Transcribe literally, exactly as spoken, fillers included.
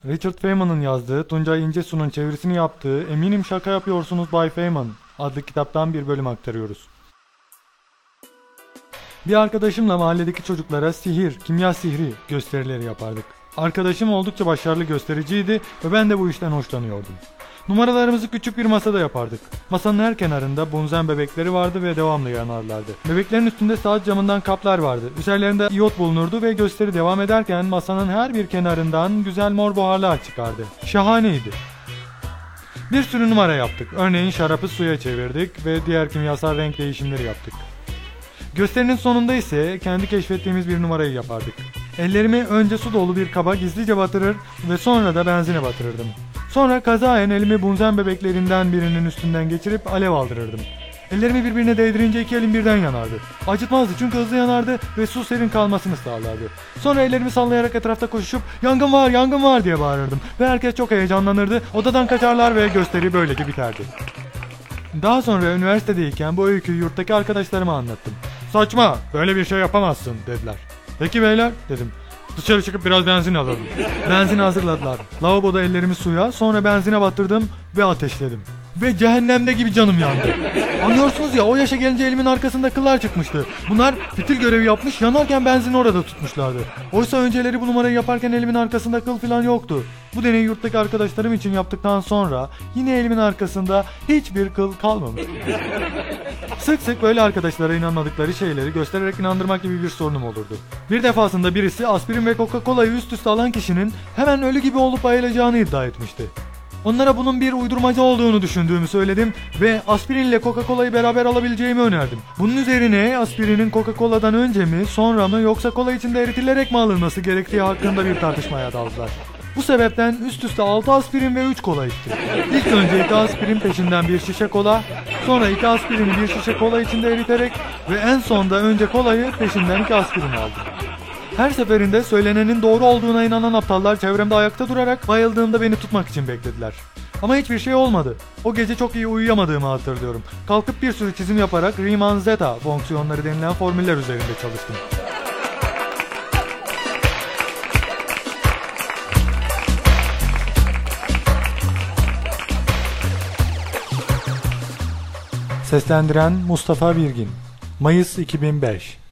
Richard Feynman'ın yazdığı, Tuncay İncesu'nun çevirisini yaptığı "Eminim Şaka Yapıyorsunuz Bay Feynman" adlı kitaptan bir bölüm aktarıyoruz. Bir arkadaşımla mahalledeki çocuklara sihir, kimya sihri gösterileri yapardık. Arkadaşım oldukça başarılı göstericiydi ve ben de bu işten hoşlanıyordum. Numaralarımızı küçük bir masada yapardık. Masanın her kenarında bunzen bebekleri vardı ve devamlı yanarlardı. Bebeklerin üstünde saat camından kaplar vardı. Üzerlerinde iyot bulunurdu ve gösteri devam ederken masanın her bir kenarından güzel mor buharlar çıkardı. Şahaneydi. Bir sürü numara yaptık. Örneğin şarapı suya çevirdik ve diğer kimyasal renk değişimleri yaptık. Gösterinin sonunda ise kendi keşfettiğimiz bir numarayı yapardık. Ellerimi önce su dolu bir kaba gizlice batırır ve sonra da benzine batırırdım. Sonra kazayen elimi bunzen bebeklerinden birinin üstünden geçirip alev aldırırdım. Ellerimi birbirine değdirince iki elim birden yanardı. Acıtmazdı çünkü hızlı yanardı ve su serin kalmasını sağlardı. Sonra ellerimi sallayarak etrafta koşup "Yangın var, yangın var!" diye bağırırdım. Ve herkes çok heyecanlanırdı. Odadan kaçarlar ve gösteri böylece biterdi. Daha sonra üniversitedeyken bu öyküyü yurttaki arkadaşlarıma anlattım. "Saçma, böyle bir şey yapamazsın," dediler. "Peki beyler," dedim. "Dışarı çıkıp biraz benzin alalım." Benzini hazırladılar. Lavaboda ellerimi suya, sonra benzine batırdım ve ateşledim. Ve cehennemde gibi canım yandı. Anlıyorsunuz ya, o yaşa gelince elimin arkasında kıllar çıkmıştı. Bunlar fitil görevi yapmış, yanarken benzini orada tutmuşlardı. Oysa önceleri bu numarayı yaparken elimin arkasında kıl falan yoktu. Bu deneyi yurttaki arkadaşlarım için yaptıktan sonra yine elimin arkasında hiçbir kıl kalmamıştı. Sık sık böyle arkadaşlara inanmadıkları şeyleri göstererek inandırmak gibi bir sorunum olurdu. Bir defasında birisi aspirin ve Coca-Cola'yı üst üste alan kişinin hemen ölü gibi olup bayılacağını iddia etmişti. Onlara bunun bir uydurmaca olduğunu düşündüğümü söyledim ve aspirin ile Coca-Cola'yı beraber alabileceğimi önerdim. Bunun üzerine aspirinin Coca-Cola'dan önce mi, sonra mı, yoksa kola içinde eritilerek mi alınması gerektiği hakkında bir tartışmaya daldılar. Bu sebepten üst üste altı aspirin ve üç kola içtim. İlk önce iki aspirin peşinden bir şişe kola, sonra iki aspirini bir şişe kola içinde eriterek ve en sonda önce kolayı peşinden iki aspirin aldım. Her seferinde söylenenin doğru olduğuna inanan aptallar çevremde ayakta durarak bayıldığımda beni tutmak için beklediler. Ama hiçbir şey olmadı. O gece çok iyi uyuyamadığımı hatırlıyorum. Kalkıp bir sürü çizim yaparak Riemann-Zeta fonksiyonları denilen formüller üzerinde çalıştım. Seslendiren Mustafa Birgin. Mayıs iki bin beş.